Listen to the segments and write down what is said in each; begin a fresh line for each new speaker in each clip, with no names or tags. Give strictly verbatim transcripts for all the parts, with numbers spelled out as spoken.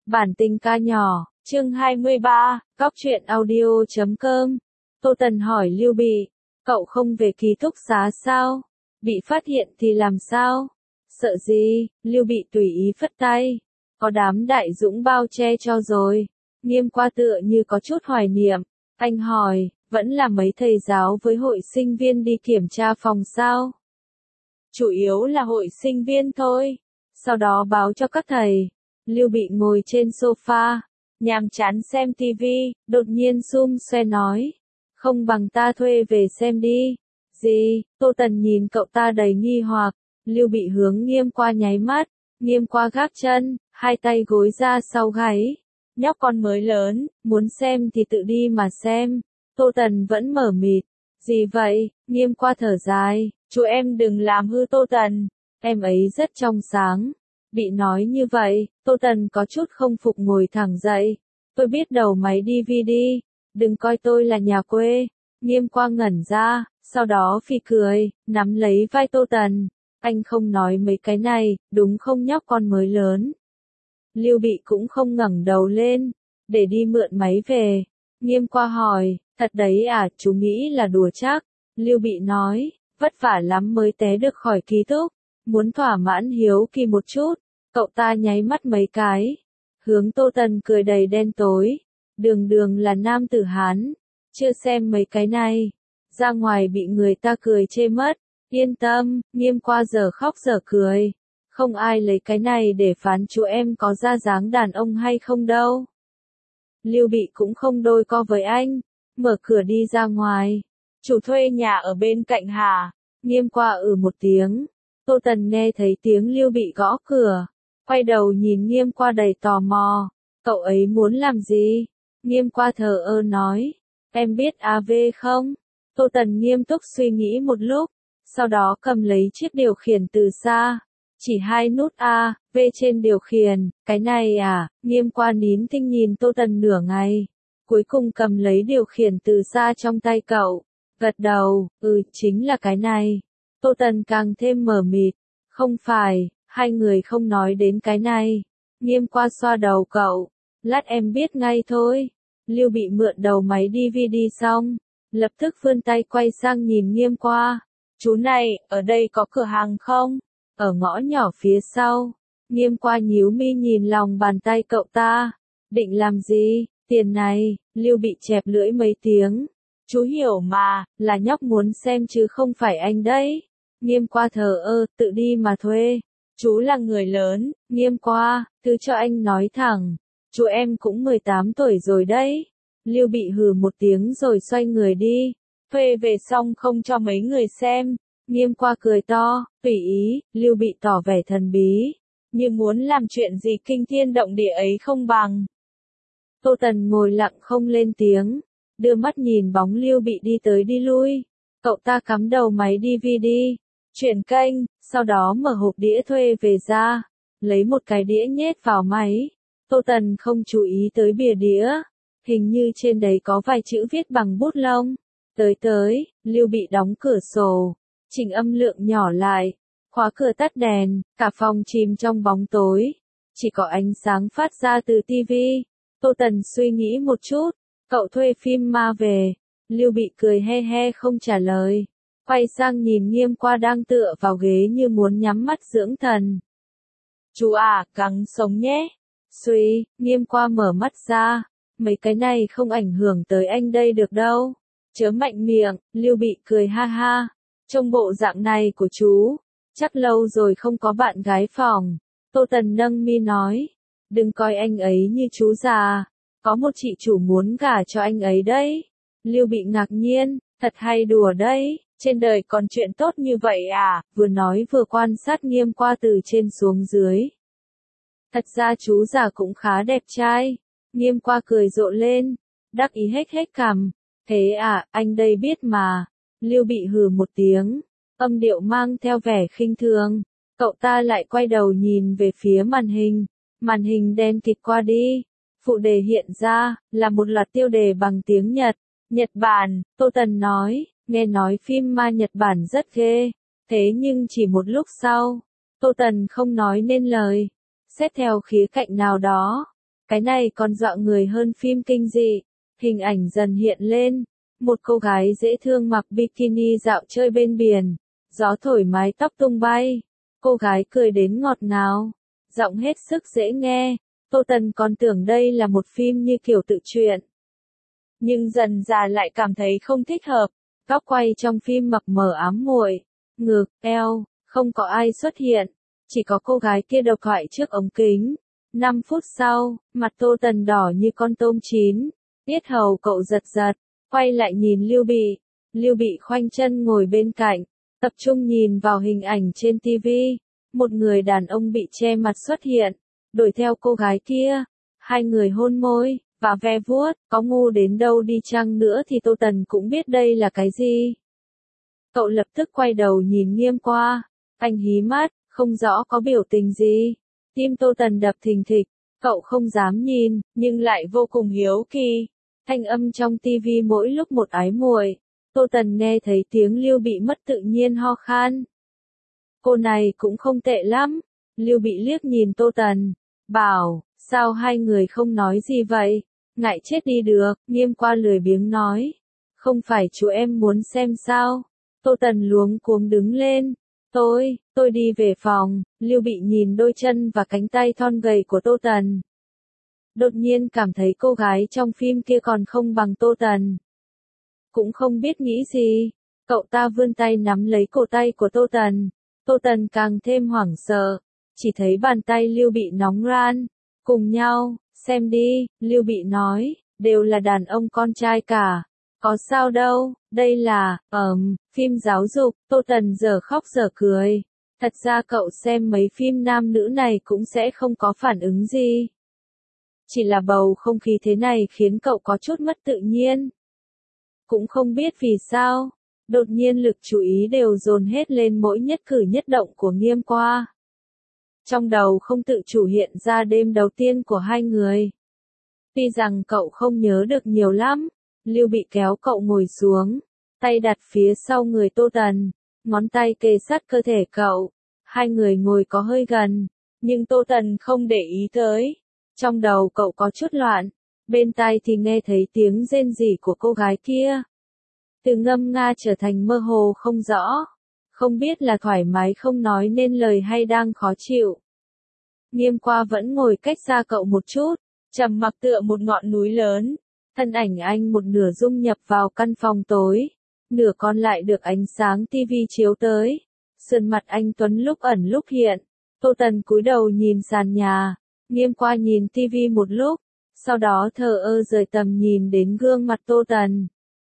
Bản tình ca nhỏ, chương hai mươi ba, góc truyện audio chấm com. Tô Tần hỏi Lưu Bị, cậu không về ký túc xá sao? Bị phát hiện thì làm sao? Sợ gì? Lưu Bị tùy ý phất tay. Có đám đại dũng bao che cho rồi. Nghiêm Qua tựa như có chút hoài niệm. Anh hỏi, vẫn là mấy thầy giáo với hội sinh viên đi kiểm tra phòng sao? Chủ yếu là hội sinh viên thôi. Sau đó báo cho các thầy. Lưu Bị ngồi trên sofa, nhàm chán xem tivi, đột nhiên xum xoe nói. Không bằng ta thuê về xem đi. Gì? Tô Tần nhìn cậu ta đầy nghi hoặc. Lưu Bị hướng Nghiêm Qua nháy mắt. Nghiêm Qua gác chân, hai tay gối ra sau gáy. Nhóc con mới lớn, muốn xem thì tự đi mà xem. Tô Tần vẫn mở mịt. Gì vậy? Nghiêm Qua thở dài. Chú em đừng làm hư Tô Tần. Em ấy rất trong sáng. Bị nói như vậy, Tô Tần có chút không phục ngồi thẳng dậy. Tôi biết đầu máy đê vê đê. Đừng coi tôi là nhà quê. Nghiêm Qua ngẩn ra, sau đó phì cười, nắm lấy vai Tô Tần. Anh không nói mấy cái này, đúng không nhóc con mới lớn. Lưu Bị cũng không ngẩng đầu lên, để đi mượn máy về. Nghiêm Qua hỏi, thật đấy à, chú nghĩ là đùa chắc. Lưu Bị nói, vất vả lắm mới té được khỏi ký túc. Muốn thỏa mãn hiếu kỳ một chút, cậu ta nháy mắt mấy cái. Hướng Tô Tần cười đầy đen tối. Đường đường là nam tử Hán. Chưa xem mấy cái này. Ra ngoài bị người ta cười chê mất. Yên tâm, Nghiêm Qua giờ khóc giờ cười. Không ai lấy cái này để phán chú em có ra dáng đàn ông hay không đâu. Lưu Bị cũng không đôi co với anh. Mở cửa đi ra ngoài. Chủ thuê nhà ở bên cạnh hả? Nghiêm Qua ừ một tiếng. Tô Tần nghe thấy tiếng Lưu Bị gõ cửa. Quay đầu nhìn Nghiêm Qua đầy tò mò. Cậu ấy muốn làm gì? Nghiêm Qua thờ ơ nói. Em biết a vê không? Tô Tần nghiêm túc suy nghĩ một lúc. Sau đó cầm lấy chiếc điều khiển từ xa. Chỉ hai nút A, V trên điều khiển. Cái này à? Nghiêm Qua nín thinh nhìn Tô Tần nửa ngày. Cuối cùng cầm lấy điều khiển từ xa trong tay cậu. Gật đầu, ừ chính là cái này. Tô Tần càng thêm mờ mịt. Không phải, hai người không nói đến cái này. Nghiêm Qua xoa đầu cậu. Lát em biết ngay thôi. Lưu Bị mượn đầu máy đê vê đê xong. Lập tức vươn tay quay sang nhìn Nghiêm Qua. Chú này, ở đây có cửa hàng không? Ở ngõ nhỏ phía sau. Nghiêm Qua nhíu mi nhìn lòng bàn tay cậu ta. Định làm gì? Tiền này. Lưu Bị chẹp lưỡi mấy tiếng. Chú hiểu mà, là nhóc muốn xem chứ không phải anh đấy. Nghiêm Qua thờ ơ, tự đi mà thuê. Chú là người lớn. Nghiêm Qua, thứ cho anh nói thẳng. Chú em cũng mười tám tuổi rồi đấy. Lưu Bị hừ một tiếng rồi xoay người đi. Thuê về xong không cho mấy người xem. Nghiêm Qua cười to, tùy ý. Lưu Bị tỏ vẻ thần bí. Như muốn làm chuyện gì kinh thiên động địa ấy không bằng. Tô Tần ngồi lặng không lên tiếng. Đưa mắt nhìn bóng Lưu Bị đi tới đi lui. Cậu ta cắm đầu máy đê vê đê. Chuyển kênh, sau đó mở hộp đĩa thuê về ra. Lấy một cái đĩa nhét vào máy. Tô Tần không chú ý tới bìa đĩa. Hình như trên đấy có vài chữ viết bằng bút lông. Tới tới, Lưu Bị đóng cửa sổ. Chỉnh âm lượng nhỏ lại. Khóa cửa tắt đèn, cả phòng chìm trong bóng tối. Chỉ có ánh sáng phát ra từ tivi. Tô Tần suy nghĩ một chút. Cậu thuê phim ma về. Lưu Bị cười he he không trả lời. Quay sang nhìn Nghiêm Qua đang tựa vào ghế như muốn nhắm mắt dưỡng thần. Chú à, gắng sống nhé. Suy, Nghiêm Qua mở mắt ra. Mấy cái này không ảnh hưởng tới anh đây được đâu. Chớ mạnh miệng. Lưu Bị cười ha ha. Trông bộ dạng này của chú. Chắc lâu rồi không có bạn gái phòng. Tô Tần nâng mi nói. Đừng coi anh ấy như chú già. Có một chị chủ muốn gả cho anh ấy đấy. Lưu Bị ngạc nhiên. Thật hay đùa đấy. Trên đời còn chuyện tốt như vậy à? Vừa nói vừa quan sát Nghiêm Qua từ trên xuống dưới. Thật ra chú già cũng khá đẹp trai. Nghiêm Qua cười rộ lên. Đắc ý hết hết cằm. Thế à, anh đây biết mà. Lưu Bị hừ một tiếng. Âm điệu mang theo vẻ khinh thường. Cậu ta lại quay đầu nhìn về phía màn hình. Màn hình đen kịt qua đi. Phụ đề hiện ra, là một loạt tiêu đề bằng tiếng Nhật. Nhật Bản, Tô Tần nói. Nghe nói phim ma Nhật Bản rất ghê. Thế nhưng chỉ một lúc sau. Tô Tần không nói nên lời. Xét theo khía cạnh nào đó. Cái này còn dọa người hơn phim kinh dị. Hình ảnh dần hiện lên. Một cô gái dễ thương mặc bikini dạo chơi bên biển. Gió thổi mái tóc tung bay. Cô gái cười đến ngọt ngào. Giọng hết sức dễ nghe. Tô Tần còn tưởng đây là một phim như kiểu tự truyện. Nhưng dần dà lại cảm thấy không thích hợp. Góc quay trong phim mập mờ ám muội. Ngực, eo, không có ai xuất hiện. Chỉ có cô gái kia độc thoại trước ống kính. Năm phút sau, mặt Tô Tần đỏ như con tôm chín. Yết hầu cậu giật giật. Quay lại nhìn Lưu Bị. Lưu Bị khoanh chân ngồi bên cạnh. Tập trung nhìn vào hình ảnh trên tivi. Một người đàn ông bị che mặt xuất hiện. Đuổi theo cô gái kia. Hai người hôn môi, và ve vuốt. Có ngu đến đâu đi chăng nữa thì Tô Tần cũng biết đây là cái gì. Cậu lập tức quay đầu nhìn Nghiêm qua. Anh hí mắt, không rõ có biểu tình gì. Tim Tô Tần đập thình thịch. Cậu không dám nhìn, nhưng lại vô cùng hiếu kỳ. Thanh âm trong tivi mỗi lúc một ái muội. Tô Tần nghe thấy tiếng Lưu Bị mất tự nhiên ho khan. Cô này cũng không tệ lắm. Lưu Bị liếc nhìn Tô Tần. Bảo, sao hai người không nói gì vậy? Ngại chết đi được, Nghiêm qua lười biếng nói. Không phải chú em muốn xem sao? Tô Tần luống cuống đứng lên. Tôi, tôi đi về phòng. Lưu Bị nhìn đôi chân và cánh tay thon gầy của Tô Tần. Đột nhiên cảm thấy cô gái trong phim kia còn không bằng Tô Tần. Cũng không biết nghĩ gì. Cậu ta vươn tay nắm lấy cổ tay của Tô Tần. Tô Tần càng thêm hoảng sợ. Chỉ thấy bàn tay Lưu Bị nóng ran. Cùng nhau, xem đi, Lưu Bị nói, đều là đàn ông con trai cả. Có sao đâu, đây là, ờm, um, phim giáo dục. Tô Tần giờ khóc giờ cười. Thật ra cậu xem mấy phim nam nữ này cũng sẽ không có phản ứng gì. Chỉ là bầu không khí thế này khiến cậu có chút mất tự nhiên. Cũng không biết vì sao, đột nhiên lực chú ý đều dồn hết lên mỗi nhất cử nhất động của Nghiêm qua. Trong đầu không tự chủ hiện ra đêm đầu tiên của hai người. Tuy rằng cậu không nhớ được nhiều lắm, Lưu Bị kéo cậu ngồi xuống, tay đặt phía sau người Tô Tần, ngón tay kề sát cơ thể cậu. Hai người ngồi có hơi gần, nhưng Tô Tần không để ý tới. Trong đầu cậu có chút loạn, bên tai thì nghe thấy tiếng rên rỉ của cô gái kia. Từ ngâm nga trở thành mơ hồ không rõ. Không biết là thoải mái không nói nên lời hay đang khó chịu. Nghiêm qua vẫn ngồi cách xa cậu một chút, trầm mặc tựa một ngọn núi lớn. Thân ảnh anh một nửa dung nhập vào căn phòng tối, nửa còn lại được ánh sáng tivi chiếu tới. Sườn mặt anh tuấn lúc ẩn lúc hiện. Tô Tần cúi đầu nhìn sàn nhà. Nghiêm qua nhìn tivi một lúc, sau đó thờ ơ rời tầm nhìn đến gương mặt Tô Tần.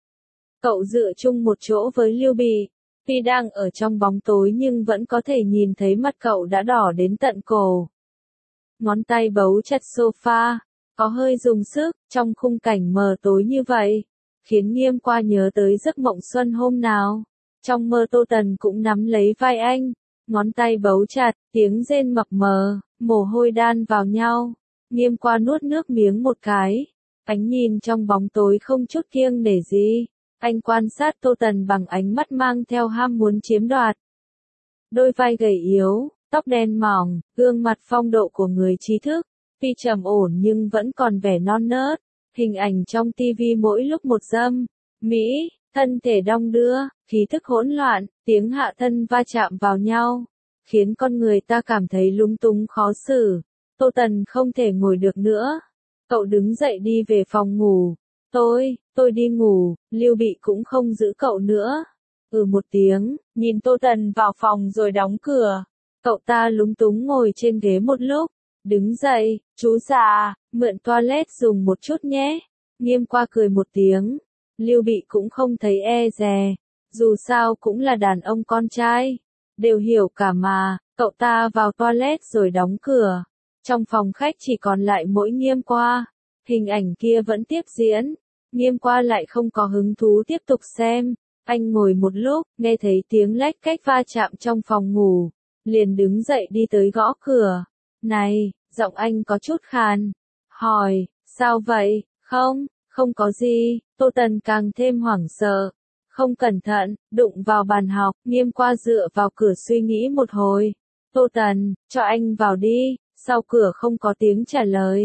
Cậu dựa chung một chỗ với Lưu Bị. Tuy đang ở trong bóng tối nhưng vẫn có thể nhìn thấy mắt cậu đã đỏ đến tận cổ. Ngón tay bấu chặt sofa, có hơi dùng sức, trong khung cảnh mờ tối như vậy, khiến Nghiêm qua nhớ tới giấc mộng xuân hôm nào. Trong mơ Tô Tần cũng nắm lấy vai anh, ngón tay bấu chặt, tiếng rên mập mờ, mồ hôi đan vào nhau. Nghiêm qua nuốt nước miếng một cái, ánh nhìn trong bóng tối không chút kiêng nể gì. Anh quan sát Tô Tần bằng ánh mắt mang theo ham muốn chiếm đoạt. Đôi vai gầy yếu, tóc đen mỏng, gương mặt phong độ của người trí thức, tuy trầm ổn nhưng vẫn còn vẻ non nớt. Hình ảnh trong tivi mỗi lúc một dâm, mỹ, thân thể đong đưa, khí thức hỗn loạn, tiếng hạ thân va chạm vào nhau, khiến con người ta cảm thấy lúng túng khó xử. Tô Tần không thể ngồi được nữa. Cậu đứng dậy đi về phòng ngủ. Tôi, tôi đi ngủ. Lưu Bị cũng không giữ cậu nữa. Ừ một tiếng, nhìn Tô Tần vào phòng rồi đóng cửa. Cậu ta lúng túng ngồi trên ghế một lúc. Đứng dậy, chú già, mượn toilet dùng một chút nhé. Nghiêm qua cười một tiếng. Lưu Bị cũng không thấy e dè. Dù sao cũng là đàn ông con trai. Đều hiểu cả mà. Cậu ta vào toilet rồi đóng cửa. Trong phòng khách chỉ còn lại mỗi Nghiêm qua. Hình ảnh kia vẫn tiếp diễn. Nghiêm qua lại không có hứng thú tiếp tục xem. Anh ngồi một lúc, nghe thấy tiếng lách cách va chạm trong phòng ngủ. Liền đứng dậy đi tới gõ cửa. Này, giọng anh có chút khàn. Hỏi, sao vậy? Không, không có gì. Tô Tần càng thêm hoảng sợ. Không cẩn thận, đụng vào bàn học. Nghiêm qua dựa vào cửa suy nghĩ một hồi. Tô Tần, cho anh vào đi. Sau cửa không có tiếng trả lời.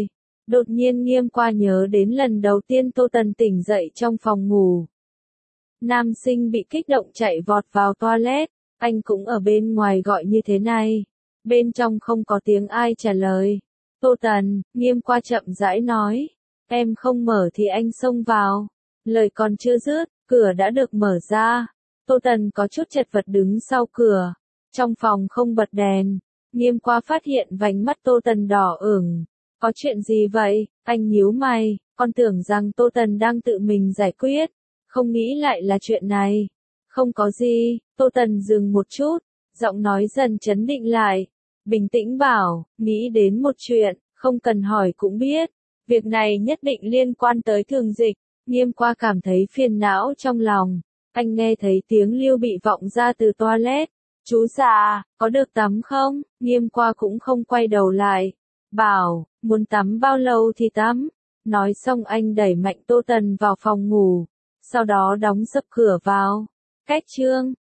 Đột nhiên Nghiêm Qua nhớ đến lần đầu tiên Tô Tần tỉnh dậy trong phòng ngủ. Nam sinh bị kích động chạy vọt vào toilet, anh cũng ở bên ngoài gọi như thế này. Bên trong không có tiếng ai trả lời. Tô Tần, Nghiêm Qua chậm rãi nói. Em không mở thì anh xông vào. Lời còn chưa dứt, cửa đã được mở ra. Tô Tần có chút chật vật đứng sau cửa. Trong phòng không bật đèn. Nghiêm Qua phát hiện vành mắt Tô Tần đỏ ửng. Có chuyện gì vậy? Anh nhíu mày, con tưởng rằng Tô Tần đang tự mình giải quyết. Không nghĩ lại là chuyện này. Không có gì, Tô Tần dừng một chút, giọng nói dần chấn định lại. Bình tĩnh bảo, nghĩ đến một chuyện, không cần hỏi cũng biết. Việc này nhất định liên quan tới Thường Dịch. Nghiêm Qua cảm thấy phiền não trong lòng. Anh nghe thấy tiếng Lưu Bị vọng ra từ toilet. Chú già, có được tắm không? Nghiêm Qua cũng không quay đầu lại. Bảo, muốn tắm bao lâu thì tắm. Nói xong anh đẩy mạnh Tô Tần vào phòng ngủ. Sau đó đóng sập cửa vào. Cách chương